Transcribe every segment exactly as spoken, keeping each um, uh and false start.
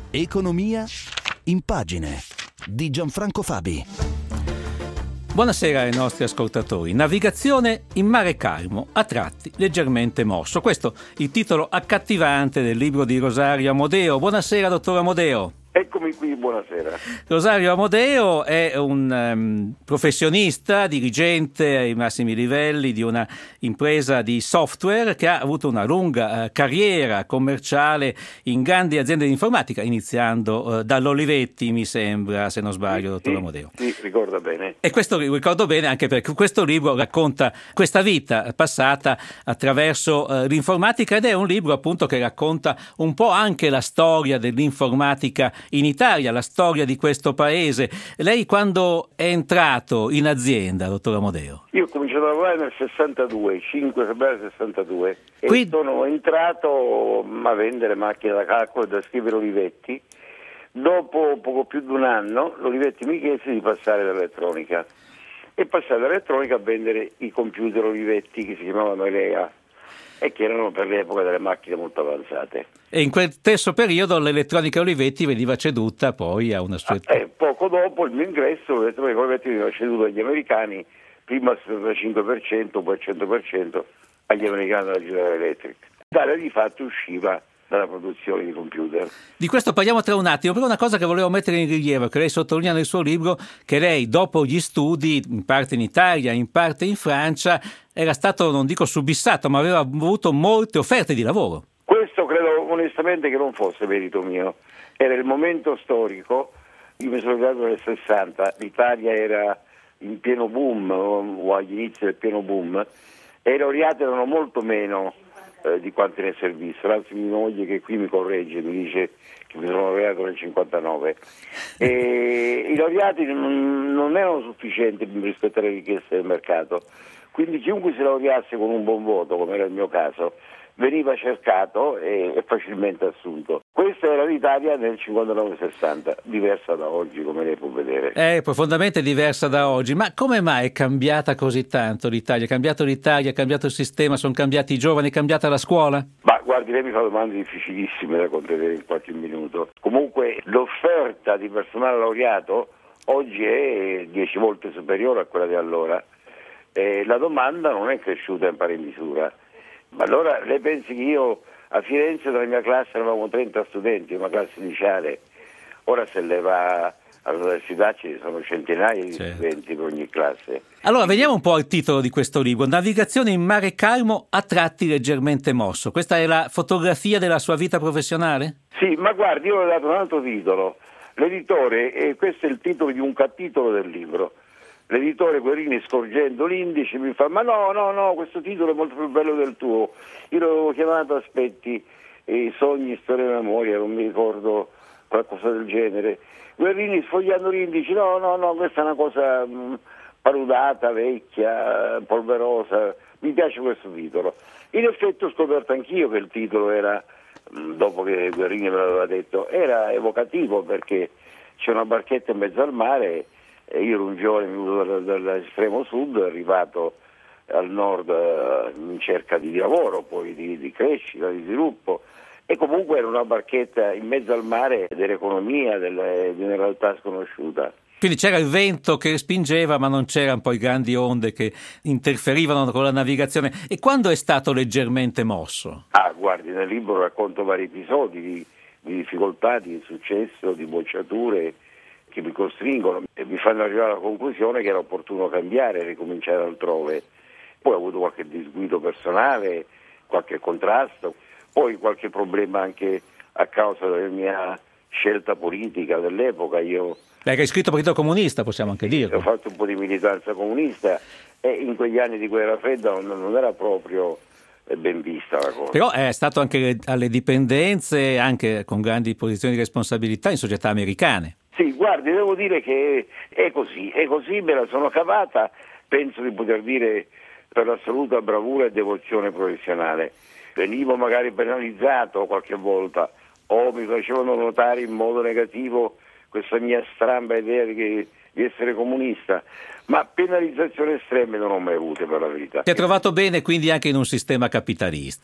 Economia in pagine di Gianfranco Fabi. Buonasera ai nostri ascoltatori. Navigazione in mare calmo, a tratti leggermente mosso. Questo il titolo accattivante del libro di Rosario Amodeo. Buonasera, dottor Amodeo. Eccomi qui, buonasera. Rosario Amodeo è un um, professionista, dirigente ai massimi livelli di una impresa di software che ha avuto una lunga uh, carriera commerciale in grandi aziende di informatica, iniziando uh, dall'Olivetti, mi sembra, se non sbaglio, sì, dottor sì, Amodeo. Sì, ricorda bene. E questo ricordo bene anche perché questo libro racconta questa vita passata attraverso uh, l'informatica, ed è un libro appunto che racconta un po' anche la storia dell'informatica in Italia, la storia di questo paese. Lei quando è entrato in azienda, dottor Amodeo? Io ho cominciato a lavorare nel sessantadue, cinque febbraio sessantadue, e Qui... sono entrato a vendere macchine da calcolo e da scrivere Olivetti. Dopo poco più di un anno l'Olivetti mi chiese di passare all'elettronica e passare all'elettronica a vendere i computer Olivetti che si chiamavano Elea e che erano per l'epoca delle macchine molto avanzate. E in quel stesso periodo l'elettronica Olivetti veniva ceduta poi a una sua... Ah, eh, poco dopo il mio ingresso l'elettronica Olivetti veniva ceduta agli americani, prima al settantacinque per cento, poi al cento per cento agli americani della General Electric. L'Italia di fatto usciva dalla produzione di computer. Di questo parliamo tra un attimo, però una cosa che volevo mettere in rilievo, che lei sottolinea nel suo libro, che lei dopo gli studi, in parte in Italia, in parte in Francia, era stato, non dico subissato, ma aveva avuto molte offerte di lavoro. Questo credo onestamente che non fosse merito mio, era il momento storico. Io mi sono arrivato nel sessanta, l'Italia era in pieno boom o agli inizi del pieno boom e i laureati erano molto meno eh, di quanti ne servissero, anzi mia moglie che qui mi corregge, mi dice che mi sono laureato nel cinquantanove e i laureati non, non erano sufficienti rispetto alle richieste del mercato, quindi chiunque si laureasse con un buon voto, come era il mio caso, veniva cercato e, e facilmente assunto. Questa era l'Italia nel cinquantanove sessanta, diversa da oggi, come lei può vedere. È profondamente diversa da oggi, ma come mai è cambiata così tanto l'Italia? È cambiato l'Italia, è cambiato il sistema, sono cambiati i giovani, è cambiata la scuola? Ma guardi, lei mi fa domande difficilissime da contenere in qualche minuto. Comunque l'offerta di personale laureato oggi è dieci volte superiore a quella di allora. E la domanda non è cresciuta in pari misura. Ma allora lei pensi che io a Firenze nella mia classe avevamo trenta studenti, una classe liceale, ora se lei va all'università ci sono centinaia di certo. studenti per ogni classe. Allora veniamo un po' al titolo di questo libro, Navigazione in mare calmo a tratti leggermente mosso. Questa è la fotografia della sua vita professionale? Sì, ma guardi, io ho dato un altro titolo, l'editore, e questo è il titolo di un capitolo del libro. L'editore Guerrini, scorgendo l'indice, mi fa: ma no, no, no, questo titolo è molto più bello del tuo. Io l'avevo chiamato Aspetti, eh, sogni, storia e memoria, non mi ricordo, qualcosa del genere. Guerrini, sfogliando l'indice: no, no, no, questa è una cosa mh, paludata, vecchia, polverosa, mi piace questo titolo. In effetti ho scoperto anch'io che il titolo era, mh, dopo che Guerrini me l'aveva detto, era evocativo, perché c'è una barchetta in mezzo al mare. Io ero un giovane venuto dall'estremo sud, arrivato al nord in cerca di lavoro, poi di, di crescita, di sviluppo, e comunque era una barchetta in mezzo al mare dell'economia, delle, di una realtà sconosciuta. Quindi c'era il vento che spingeva, ma non c'erano poi grandi onde che interferivano con la navigazione. E quando è stato leggermente mosso? Ah, guardi, nel libro racconto vari episodi di, di difficoltà, di successo, di bocciature, che mi costringono e mi fanno arrivare alla conclusione che era opportuno cambiare, ricominciare altrove. Poi ho avuto qualche disguido personale, qualche contrasto, poi qualche problema anche a causa della mia scelta politica dell'epoca. Io Perché hai scritto Partito Comunista, possiamo anche dirlo. Ho fatto un po' di militanza comunista e in quegli anni di guerra fredda non, non era proprio ben vista la cosa. Però è stato anche alle dipendenze, anche con grandi posizioni di responsabilità in società americane. Sì, guardi, devo dire che è così, è così, me la sono cavata, penso di poter dire per l'assoluta bravura e devozione professionale. Venivo magari penalizzato qualche volta o mi facevano notare in modo negativo questa mia stramba idea di, di essere comunista, ma penalizzazioni estreme non ho mai avute, per la verità. Ti ha trovato bene quindi anche in un sistema capitalista?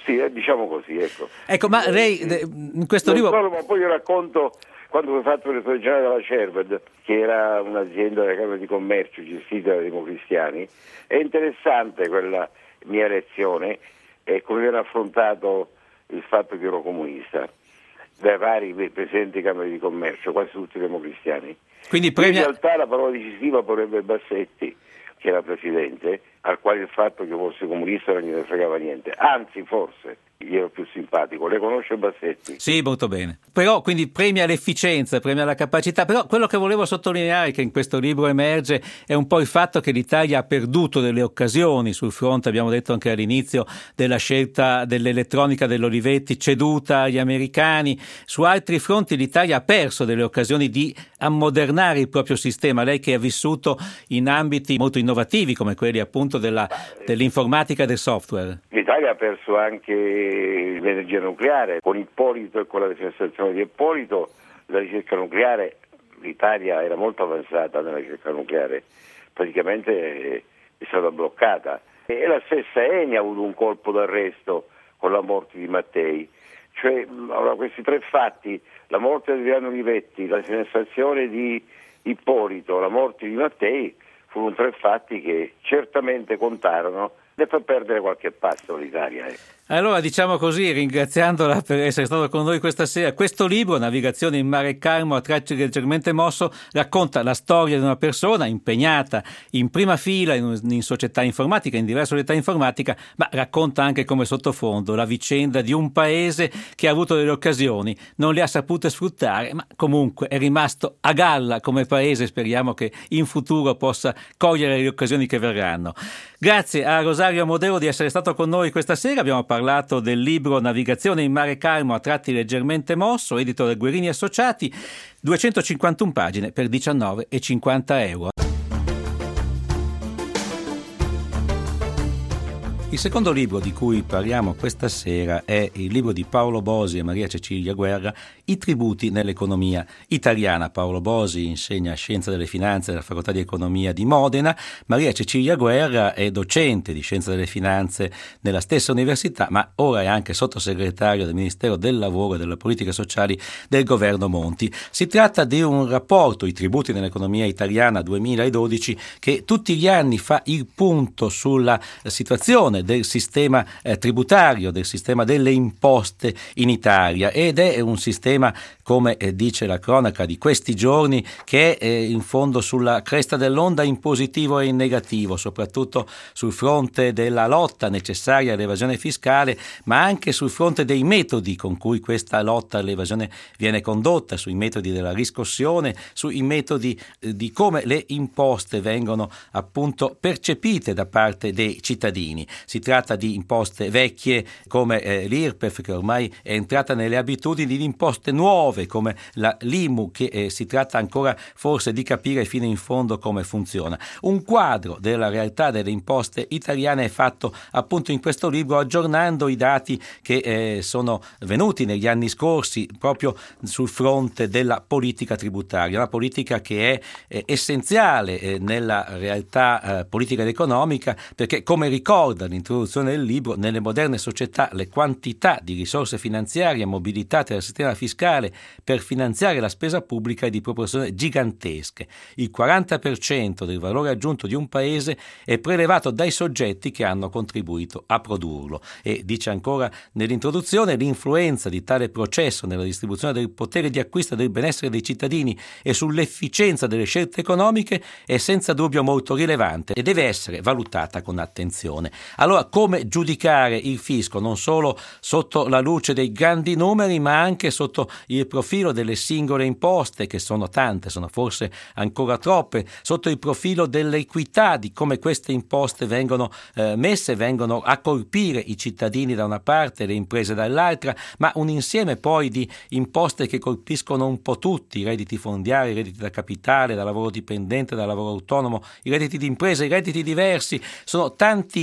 Sì, eh, diciamo così, ecco. Ecco, ma lei in questo non libro... solo, ma poi io racconto quando ho fatto il direttore generale della Cerved, che era un'azienda della Camera di Commercio gestita dai democristiani. È interessante quella mia lezione e come viene affrontato il fatto che ero comunista dai vari presidenti di Camere di Commercio, quasi tutti democristiani. Quindi premia... In realtà la parola decisiva vorrebbe Bassetti, che era presidente, al quale il fatto che fosse comunista non gliene fregava niente, anzi forse gli ero più simpatico. Lei conosce Bassetti? Sì, molto bene. Però quindi premia l'efficienza, premia la capacità, però quello che volevo sottolineare che in questo libro emerge è un po' il fatto che l'Italia ha perduto delle occasioni sul fronte, abbiamo detto anche all'inizio, della scelta dell'elettronica dell'Olivetti ceduta agli americani. Su altri fronti l'Italia ha perso delle occasioni di ammodernare il proprio sistema. Lei che ha vissuto in ambiti molto innovativi come quelli appunto della, dell'informatica e del software. L'Italia ha perso anche l'energia nucleare, con Ippolito e con la defenestrazione di Ippolito, la ricerca nucleare, l'Italia era molto avanzata nella ricerca nucleare, praticamente è stata bloccata. E la stessa Eni ha avuto un colpo d'arresto con la morte di Mattei. Cioè, allora, questi tre fatti, la morte di Adriano Olivetti, la defenestrazione di Ippolito, la morte di Mattei, furono tre fatti che certamente contarono e per perdere qualche passo l'Italia. Eh. Allora diciamo così, ringraziandola per essere stato con noi questa sera, questo libro, Navigazione in mare calmo a tracce leggermente mosso, racconta la storia di una persona impegnata in prima fila in, in società informatica, in diverse società informatica, ma racconta anche come sottofondo la vicenda di un paese che ha avuto delle occasioni, non le ha sapute sfruttare, ma comunque è rimasto a galla come paese. Speriamo che in futuro possa cogliere le occasioni che verranno. Grazie a Rosario Amodeo di essere stato con noi questa sera. Abbiamo parlato del libro Navigazione in mare calmo a tratti leggermente mosso, edito da Guerini Associati, duecentocinquantuno pagine per diciannove e cinquanta euro. Il secondo libro di cui parliamo questa sera è il libro di Paolo Bosi e Maria Cecilia Guerra, I tributi nell'economia italiana. Paolo Bosi insegna Scienza delle Finanze alla Facoltà di Economia di Modena. Maria Cecilia Guerra è docente di Scienza delle Finanze nella stessa università, ma ora è anche sottosegretario del Ministero del Lavoro e delle Politiche Sociali del governo Monti. Si tratta di un rapporto, I tributi nell'economia italiana duemiladodici, che tutti gli anni fa il punto sulla situazione del sistema eh, tributario, del sistema delle imposte in Italia, ed è un sistema, come eh, dice la cronaca di questi giorni, che è eh, in fondo sulla cresta dell'onda in positivo e in negativo, soprattutto sul fronte della lotta necessaria all'evasione fiscale, ma anche sul fronte dei metodi con cui questa lotta all'evasione viene condotta, sui metodi della riscossione, sui metodi eh, di come le imposte vengono appunto percepite da parte dei cittadini. Si tratta di imposte vecchie come eh, l'I R P E F, che ormai è entrata nelle abitudini, di imposte nuove come la l'I M U, che eh, si tratta ancora forse di capire fino in fondo come funziona. Un quadro della realtà delle imposte italiane è fatto appunto in questo libro, aggiornando i dati che eh, sono venuti negli anni scorsi proprio sul fronte della politica tributaria, una politica che è eh, essenziale eh, nella realtà eh, politica ed economica, perché, come ricorda l'introduzione del libro, nelle moderne società le quantità di risorse finanziarie mobilitate dal sistema fiscale per finanziare la spesa pubblica è di proporzioni gigantesche. Il quaranta per cento del valore aggiunto di un paese è prelevato dai soggetti che hanno contribuito a produrlo. E dice ancora nell'introduzione: l'influenza di tale processo nella distribuzione del potere di acquisto del benessere dei cittadini e sull'efficienza delle scelte economiche è senza dubbio molto rilevante e deve essere valutata con attenzione. Allora, come giudicare il fisco non solo sotto la luce dei grandi numeri, ma anche sotto il profilo delle singole imposte, che sono tante, sono forse ancora troppe, sotto il profilo dell'equità, di come queste imposte vengono eh, messe, vengono a colpire i cittadini da una parte e le imprese dall'altra, ma un insieme poi di imposte che colpiscono un po' tutti: i redditi fondiari, i redditi da capitale, da lavoro dipendente, da lavoro autonomo, i redditi di impresa, i redditi diversi. Sono tanti i redditi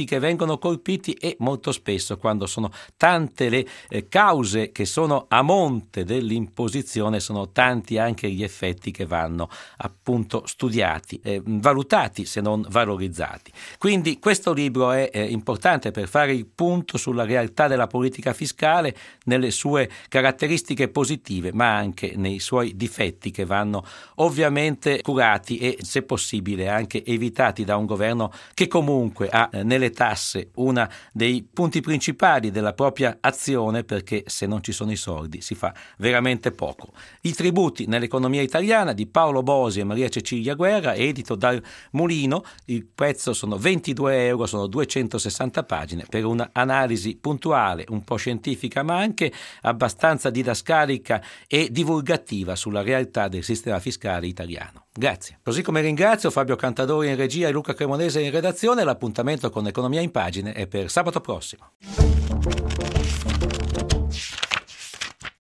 diritti che vengono colpiti e molto spesso, quando sono tante le eh, cause che sono a monte dell'imposizione, sono tanti anche gli effetti che vanno appunto studiati, eh, valutati se non valorizzati. Quindi questo libro è eh, importante per fare il punto sulla realtà della politica fiscale, nelle sue caratteristiche positive ma anche nei suoi difetti, che vanno ovviamente curati e se possibile anche evitati da un governo che comunque ha eh, nelle tasse uno dei punti principali della propria azione, perché se non ci sono i soldi si fa veramente poco. I tributi nell'economia italiana di Paolo Bosi e Maria Cecilia Guerra, edito dal Mulino. Il prezzo sono ventidue euro, sono duecentosessanta pagine per un'analisi puntuale, un po' scientifica ma anche abbastanza didascalica e divulgativa sulla realtà del sistema fiscale italiano. Grazie. Così come ringrazio Fabio Cantadori in regia e Luca Cremonese in redazione. L'appuntamento con Economia in Pagine è per sabato prossimo.